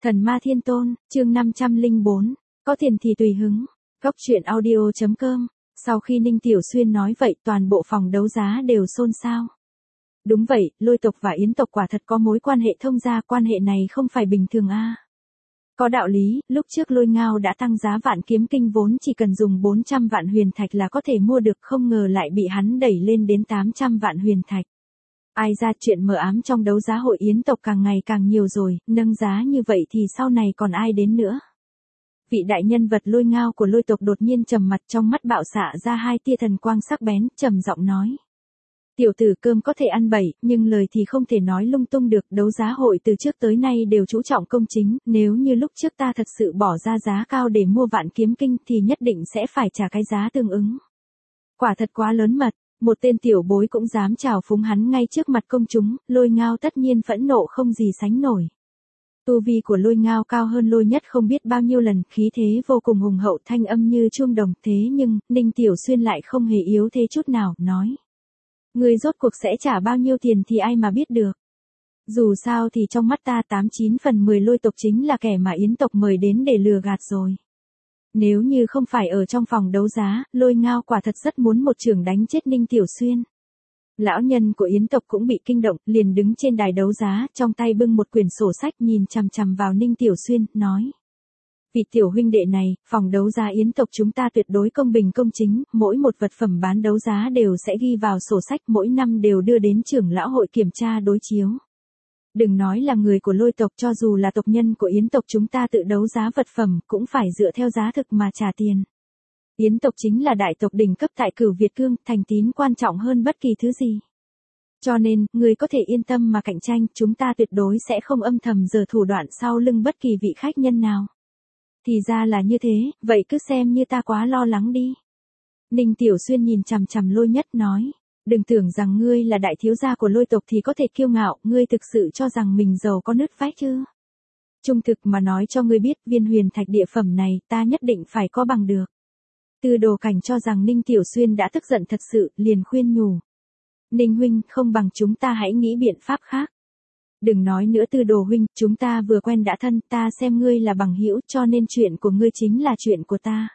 Thần ma thiên tôn, chương 504, có tiền thì tùy hứng. Góc truyện audio.com. Sau khi Ninh Tiểu Xuyên nói vậy, toàn bộ phòng đấu giá đều xôn xao. Đúng vậy, Lôi tộc và Yến tộc quả thật có mối quan hệ thông gia, quan hệ này không phải bình thường a. Có đạo lý, lúc trước Lôi Ngao đã tăng giá Vạn Kiếm Kinh vốn chỉ cần dùng 400 vạn huyền thạch là có thể mua được, không ngờ lại bị hắn đẩy lên đến 800 vạn huyền thạch. Ai ra chuyện mờ ám trong đấu giá hội Yến tộc càng ngày càng nhiều rồi, nâng giá như vậy thì sau này còn ai đến nữa. Vị đại nhân vật Lôi Ngao của Lôi tộc đột nhiên trầm mặt, trong mắt bạo xạ ra hai tia thần quang sắc bén, trầm giọng nói. Tiểu tử, cơm có thể ăn bậy, nhưng lời thì không thể nói lung tung được. Đấu giá hội từ trước tới nay đều chú trọng công chính, nếu như lúc trước ta thật sự bỏ ra giá cao để mua Vạn Kiếm Kinh thì nhất định sẽ phải trả cái giá tương ứng. Quả thật quá lớn mật. Một tên tiểu bối cũng dám trào phúng hắn ngay trước mặt công chúng, Lôi Ngao tất nhiên phẫn nộ không gì sánh nổi. Tu vi của Lôi Ngao cao hơn Lôi Nhất không biết bao nhiêu lần, khí thế vô cùng hùng hậu, thanh âm như chuông đồng, thế nhưng, Ninh Tiểu Xuyên lại không hề yếu thế chút nào, nói. Người rốt cuộc sẽ trả bao nhiêu tiền thì ai mà biết được. Dù sao thì trong mắt ta 89 phần 10 Lôi tộc chính là kẻ mà Yến tộc mời đến để lừa gạt rồi. Nếu như không phải ở trong phòng đấu giá, Lôi Ngao quả thật rất muốn một chưởng đánh chết Ninh Tiểu Xuyên. Lão nhân của Yến tộc cũng bị kinh động, liền đứng trên đài đấu giá, trong tay bưng một quyển sổ sách nhìn chằm chằm vào Ninh Tiểu Xuyên, nói. Vị tiểu huynh đệ này, phòng đấu giá Yến tộc chúng ta tuyệt đối công bình công chính, mỗi một vật phẩm bán đấu giá đều sẽ ghi vào sổ sách, mỗi năm đều đưa đến trưởng lão hội kiểm tra đối chiếu. Đừng nói là người của Lôi tộc, cho dù là tộc nhân của Yến tộc chúng ta tự đấu giá vật phẩm cũng phải dựa theo giá thực mà trả tiền. Yến tộc chính là đại tộc đỉnh cấp tại Cửu Việt Cương, thành tín quan trọng hơn bất kỳ thứ gì. Cho nên, người có thể yên tâm mà cạnh tranh, chúng ta tuyệt đối sẽ không âm thầm giở thủ đoạn sau lưng bất kỳ vị khách nhân nào. Thì ra là như thế, vậy cứ xem như ta quá lo lắng đi. Ninh Tiểu Xuyên nhìn chằm chằm Lôi Nhất nói. Đừng tưởng rằng ngươi là đại thiếu gia của Lôi tộc thì có thể kiêu ngạo, ngươi thực sự cho rằng mình giàu có nứt vách chứ. Trung thực mà nói cho ngươi biết, viên huyền thạch địa phẩm này ta nhất định phải có bằng được. Tư Đồ Cảnh cho rằng Ninh Tiểu Xuyên đã tức giận thật sự, liền khuyên nhủ. Ninh huynh, không bằng chúng ta hãy nghĩ biện pháp khác. Đừng nói nữa Tư Đồ huynh, chúng ta vừa quen đã thân, ta xem ngươi là bằng hữu, cho nên chuyện của ngươi chính là chuyện của ta.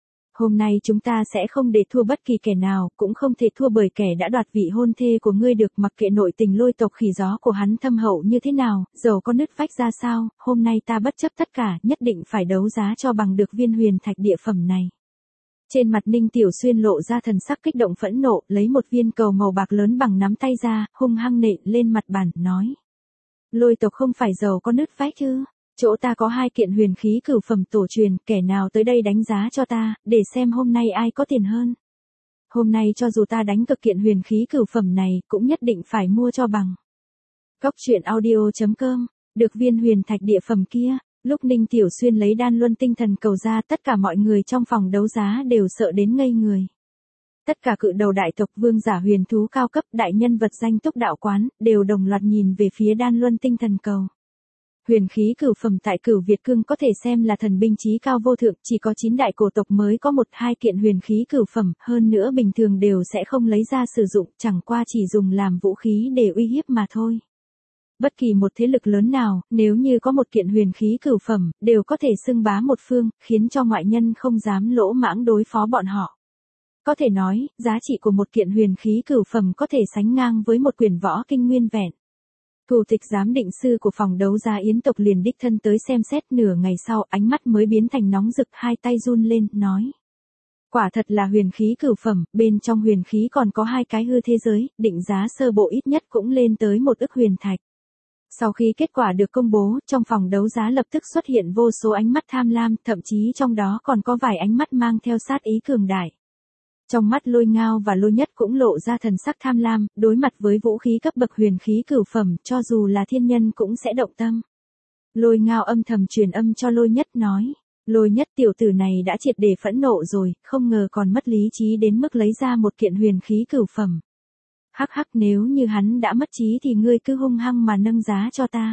Hôm nay chúng ta sẽ không để thua bất kỳ kẻ nào, cũng không thể thua bởi kẻ đã đoạt vị hôn thê của ngươi được, mặc kệ nội tình Lôi tộc khỉ gió của hắn thâm hậu như thế nào, dầu có nứt vách ra sao, hôm nay ta bất chấp tất cả, nhất định phải đấu giá cho bằng được viên huyền thạch địa phẩm này. Trên mặt Ninh Tiểu Xuyên lộ ra thần sắc kích động phẫn nộ, lấy một viên cầu màu bạc lớn bằng nắm tay ra, hung hăng nện lên mặt bàn, nói. Lôi tộc không phải giàu có nứt vách chứ. Chỗ ta có 2 kiện huyền khí cửu phẩm tổ truyền, kẻ nào tới đây đánh giá cho ta, để xem hôm nay ai có tiền hơn. Hôm nay cho dù ta đánh cực kiện huyền khí cửu phẩm này, cũng nhất định phải mua cho bằng. Góc truyện audio.com, được viên huyền thạch địa phẩm kia, lúc Ninh Tiểu Xuyên lấy đan luân tinh thần cầu ra, tất cả mọi người trong phòng đấu giá đều sợ đến ngây người. Tất cả cự đầu đại tộc, vương giả huyền thú cao cấp, đại nhân vật danh túc đạo quán, đều đồng loạt nhìn về phía đan luân tinh thần cầu. Huyền khí cửu phẩm tại Cửu Việt Cương có thể xem là thần binh chí cao vô thượng, chỉ có 9 đại cổ tộc mới có 1-2 kiện huyền khí cửu phẩm, hơn nữa bình thường đều sẽ không lấy ra sử dụng, chẳng qua chỉ dùng làm vũ khí để uy hiếp mà thôi. Bất kỳ một thế lực lớn nào, nếu như có một kiện huyền khí cửu phẩm, đều có thể xưng bá một phương, khiến cho ngoại nhân không dám lỗ mãng đối phó bọn họ. Có thể nói, giá trị của một kiện huyền khí cửu phẩm có thể sánh ngang với một quyển võ kinh nguyên vẹn. Thủ tịch giám định sư của phòng đấu giá Yến tộc liền đích thân tới xem xét, nửa ngày sau ánh mắt mới biến thành nóng rực, hai tay run lên, nói. Quả thật là huyền khí cửu phẩm, bên trong huyền khí còn có 2 cái hư thế giới, định giá sơ bộ ít nhất cũng lên tới 1 ức huyền thạch. Sau khi kết quả được công bố, trong phòng đấu giá lập tức xuất hiện vô số ánh mắt tham lam, thậm chí trong đó còn có vài ánh mắt mang theo sát ý cường đại. Trong mắt Lôi Ngao và Lôi Nhất cũng lộ ra thần sắc tham lam, đối mặt với vũ khí cấp bậc huyền khí cửu phẩm, cho dù là thiên nhân cũng sẽ động tâm. Lôi Ngao âm thầm truyền âm cho Lôi Nhất, nói. Lôi Nhất, tiểu tử này đã triệt để phẫn nộ rồi, không ngờ còn mất lý trí đến mức lấy ra một kiện huyền khí cửu phẩm. Hắc hắc, nếu như hắn đã mất trí thì ngươi cứ hung hăng mà nâng giá cho ta.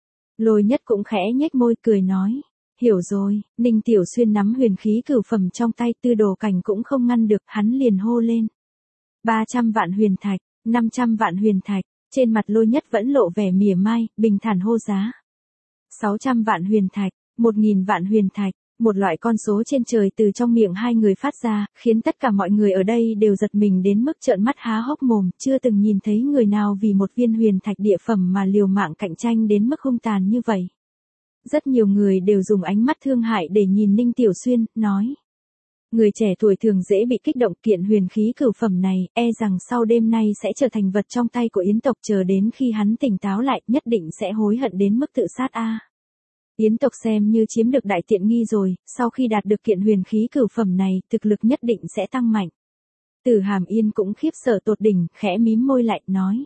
Lôi Nhất cũng khẽ nhếch môi cười nói. Hiểu rồi, Ninh Tiểu Xuyên nắm huyền khí cửu phẩm trong tay, Tư Đồ Cảnh cũng không ngăn được, hắn liền hô lên. 300 vạn huyền thạch, 500 vạn huyền thạch, trên mặt Lôi Nhất vẫn lộ vẻ mỉa mai, bình thản hô giá. 600 vạn huyền thạch, 1.000 vạn huyền thạch, một loại con số trên trời từ trong miệng hai người phát ra, khiến tất cả mọi người ở đây đều giật mình đến mức trợn mắt há hốc mồm, chưa từng nhìn thấy người nào vì một viên huyền thạch địa phẩm mà liều mạng cạnh tranh đến mức hung tàn như vậy. Rất nhiều người đều dùng ánh mắt thương hại để nhìn Ninh Tiểu Xuyên, nói. Người trẻ tuổi thường dễ bị kích động, kiện huyền khí cửu phẩm này, e rằng sau đêm nay sẽ trở thành vật trong tay của Yến tộc, chờ đến khi hắn tỉnh táo lại, nhất định sẽ hối hận đến mức tự sát a. Yến tộc xem như chiếm được đại tiện nghi rồi, sau khi đạt được kiện huyền khí cửu phẩm này, thực lực nhất định sẽ tăng mạnh. Tử Hàm Yên cũng khiếp sợ tột đỉnh, khẽ mím môi lại, nói.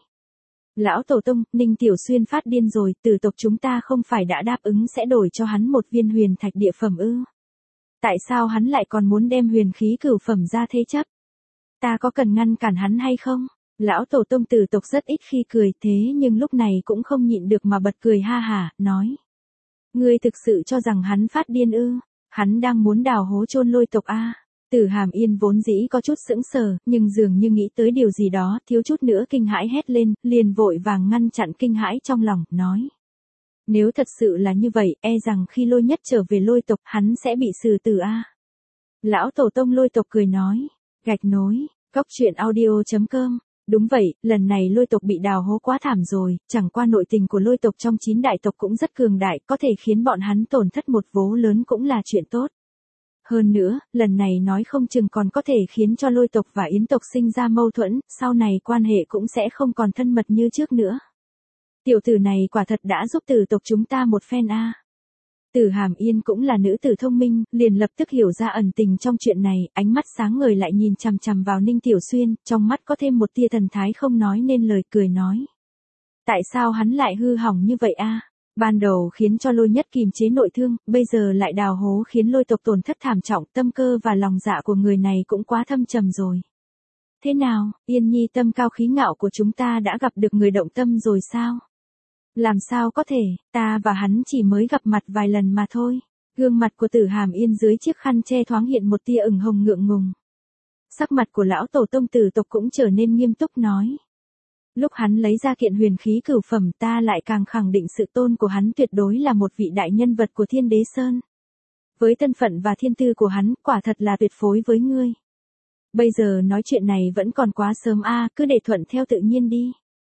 Lão Tổ Tông, Ninh Tiểu Xuyên phát điên rồi, Tử tộc chúng ta không phải đã đáp ứng sẽ đổi cho hắn một viên huyền thạch địa phẩm ư? Tại sao hắn lại còn muốn đem huyền khí cửu phẩm ra thế chấp? Ta có cần ngăn cản hắn hay không? Lão Tổ Tông Tử tộc rất ít khi cười, thế nhưng lúc này cũng không nhịn được mà bật cười ha hả, nói. Ngươi thực sự cho rằng hắn phát điên ư? Hắn đang muốn đào hố chôn Lôi tộc a? Tử Hàm Yên vốn dĩ có chút sững sờ, nhưng dường như nghĩ tới điều gì đó, thiếu chút nữa kinh hãi hét lên, liền vội vàng ngăn chặn kinh hãi trong lòng, nói. Nếu thật sự là như vậy, e rằng khi Lôi Nhất trở về Lôi tộc, hắn sẽ bị xử tử a. Lão Tổ Tông Lôi tộc cười nói. Gạch nối, Cốc truyện audio.com. Đúng vậy, lần này Lôi tộc bị đào hố quá thảm rồi, chẳng qua nội tình của Lôi tộc trong 9 đại tộc cũng rất cường đại, có thể khiến bọn hắn tổn thất một vố lớn cũng là chuyện tốt. Hơn nữa, lần này nói không chừng còn có thể khiến cho Lôi tộc và Yến tộc sinh ra mâu thuẫn, sau này quan hệ cũng sẽ không còn thân mật như trước nữa. Tiểu tử này quả thật đã giúp Tử tộc chúng ta một phen a. Tử Hàm Yên cũng là nữ tử thông minh, liền lập tức hiểu ra ẩn tình trong chuyện này, ánh mắt sáng ngời lại nhìn chằm chằm vào Ninh Tiểu Xuyên, trong mắt có thêm một tia thần thái không nói nên lời, cười nói. Tại sao hắn lại hư hỏng như vậy a? Ban đầu khiến cho Lôi Nhất kìm chế nội thương, bây giờ lại đào hố khiến Lôi tộc tổn thất thảm trọng, tâm cơ và lòng dạ của người này cũng quá thâm trầm rồi. Thế nào, Yên Nhi tâm cao khí ngạo của chúng ta đã gặp được người động tâm rồi sao? Làm sao có thể, ta và hắn chỉ mới gặp mặt vài lần mà thôi. Gương mặt của Tử Hàm Yên dưới chiếc khăn che thoáng hiện một tia ửng hồng ngượng ngùng. Sắc mặt của lão Tổ Tông Tử tộc cũng trở nên nghiêm túc nói. Lúc hắn lấy ra kiện huyền khí cửu phẩm, ta lại càng khẳng định sự tôn của hắn tuyệt đối là một vị đại nhân vật của Thiên Đế Sơn. Với thân phận và thiên tư của hắn, quả thật là tuyệt phối với ngươi. Bây giờ nói chuyện này vẫn còn quá sớm a, cứ để thuận theo tự nhiên đi.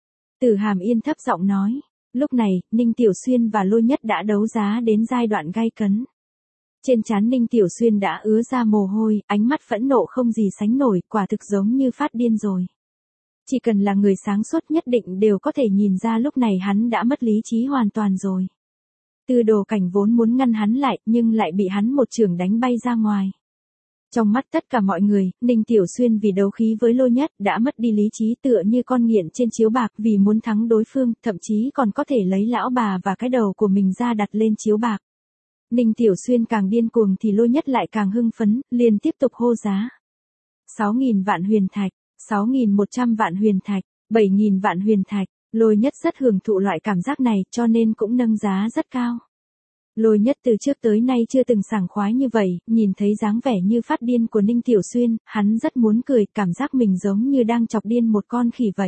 Tử Hàm Yên thấp giọng nói. Lúc này, Ninh Tiểu Xuyên và Lôi Nhất đã đấu giá đến giai đoạn gay cấn. Trên trán Ninh Tiểu Xuyên đã ứa ra mồ hôi, ánh mắt phẫn nộ không gì sánh nổi, quả thực giống như phát điên rồi. Chỉ cần là người sáng suốt nhất định đều có thể nhìn ra lúc này hắn đã mất lý trí hoàn toàn rồi. Tư Đồ Cảnh vốn muốn ngăn hắn lại, nhưng lại bị hắn một chưởng đánh bay ra ngoài. Trong mắt tất cả mọi người, Ninh Tiểu Xuyên vì đấu khí với Lôi Nhất đã mất đi lý trí, tựa như con nghiện trên chiếu bạc, vì muốn thắng đối phương, thậm chí còn có thể lấy lão bà và cái đầu của mình ra đặt lên chiếu bạc. Ninh Tiểu Xuyên càng điên cuồng thì Lôi Nhất lại càng hưng phấn, liền tiếp tục hô giá. 6.000 vạn huyền thạch, 6.100 vạn huyền thạch, 7.000 vạn huyền thạch. Lôi Nhất rất hưởng thụ loại cảm giác này, cho nên cũng nâng giá rất cao. Lôi Nhất từ trước tới nay chưa từng sảng khoái như vậy, nhìn thấy dáng vẻ như phát điên của Ninh Tiểu Xuyên, hắn rất muốn cười, cảm giác mình giống như đang chọc điên một con khỉ vậy.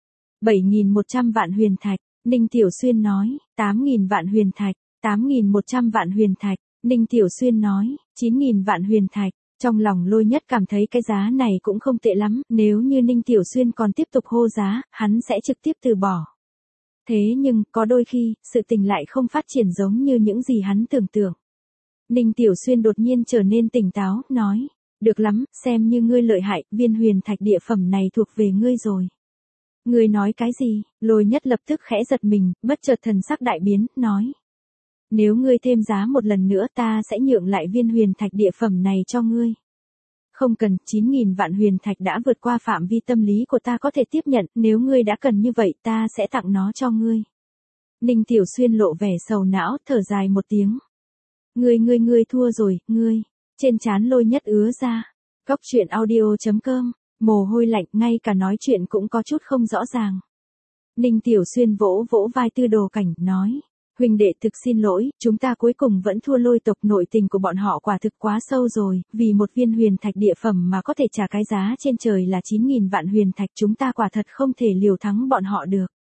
7.100 vạn huyền thạch, Ninh Tiểu Xuyên nói. 8.000 vạn huyền thạch, 8.100 vạn huyền thạch, Ninh Tiểu Xuyên nói. 9.000 vạn huyền thạch. Trong lòng Lôi Nhất cảm thấy cái giá này cũng không tệ lắm, nếu như Ninh Tiểu Xuyên còn tiếp tục hô giá, hắn sẽ trực tiếp từ bỏ. Thế nhưng, có đôi khi, sự tình lại không phát triển giống như những gì hắn tưởng tượng. Ninh Tiểu Xuyên đột nhiên trở nên tỉnh táo, nói. Được lắm, xem như ngươi lợi hại, viên huyền thạch địa phẩm này thuộc về ngươi rồi. Ngươi nói cái gì? Lôi Nhất lập tức khẽ giật mình, bất chợt thần sắc đại biến, nói. Nếu ngươi thêm giá một lần nữa ta sẽ nhượng lại viên huyền thạch địa phẩm này cho ngươi. Không cần, 9.000 vạn huyền thạch đã vượt qua phạm vi tâm lý của ta có thể tiếp nhận, nếu ngươi đã cần như vậy ta sẽ tặng nó cho ngươi. Ninh Tiểu Xuyên lộ vẻ sầu não, thở dài một tiếng. Ngươi thua rồi, ngươi. Trên trán Lôi Nhất ứa ra. Cốc truyện audio.com, mồ hôi lạnh, ngay cả nói chuyện cũng có chút không rõ ràng. Ninh Tiểu Xuyên vỗ vỗ vai Tư Đồ Cảnh, nói. Huynh đệ thực xin lỗi, chúng ta cuối cùng vẫn thua Lôi tộc, nội tình của bọn họ quả thực quá sâu rồi, vì một viên huyền thạch địa phẩm mà có thể trả cái giá trên trời là 9.000 vạn huyền thạch, chúng ta quả thật không thể liều thắng bọn họ được.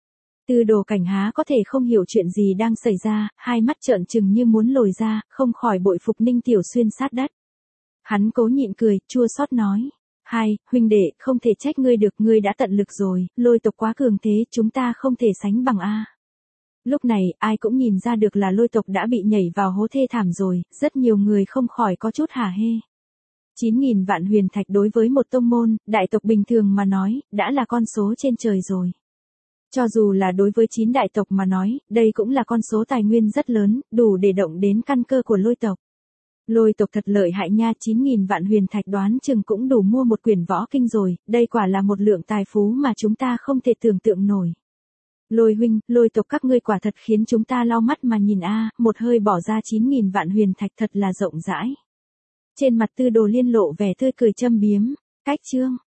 Tư Đồ Cảnh há có thể không hiểu chuyện gì đang xảy ra, hai mắt trợn trừng như muốn lồi ra, không khỏi bội phục Ninh Tiểu Xuyên sát đất. Hắn cố nhịn cười, chua xót nói. Hai, huynh đệ, không thể trách ngươi được, ngươi đã tận lực rồi, Lôi tộc quá cường thế, chúng ta không thể sánh bằng a. Lúc này, ai cũng nhìn ra được là Lôi tộc đã bị nhảy vào hố thê thảm rồi, rất nhiều người không khỏi có chút hả hê. 9.000 vạn huyền thạch đối với một tông môn, đại tộc bình thường mà nói, đã là con số trên trời rồi. Cho dù là đối với 9 đại tộc mà nói, đây cũng là con số tài nguyên rất lớn, đủ để động đến căn cơ của Lôi tộc. Lôi tộc thật lợi hại nha, 9.000 vạn huyền thạch đoán chừng cũng đủ mua một quyển võ kinh rồi, đây quả là một lượng tài phú mà chúng ta không thể tưởng tượng nổi. Lôi huynh, Lôi tộc các ngươi quả thật khiến chúng ta lau mắt mà nhìn a, một hơi bỏ ra 9.000 vạn huyền thạch thật là rộng rãi. Trên mặt Tư Đồ Liên lộ vẻ tươi cười châm biếm, cách chương.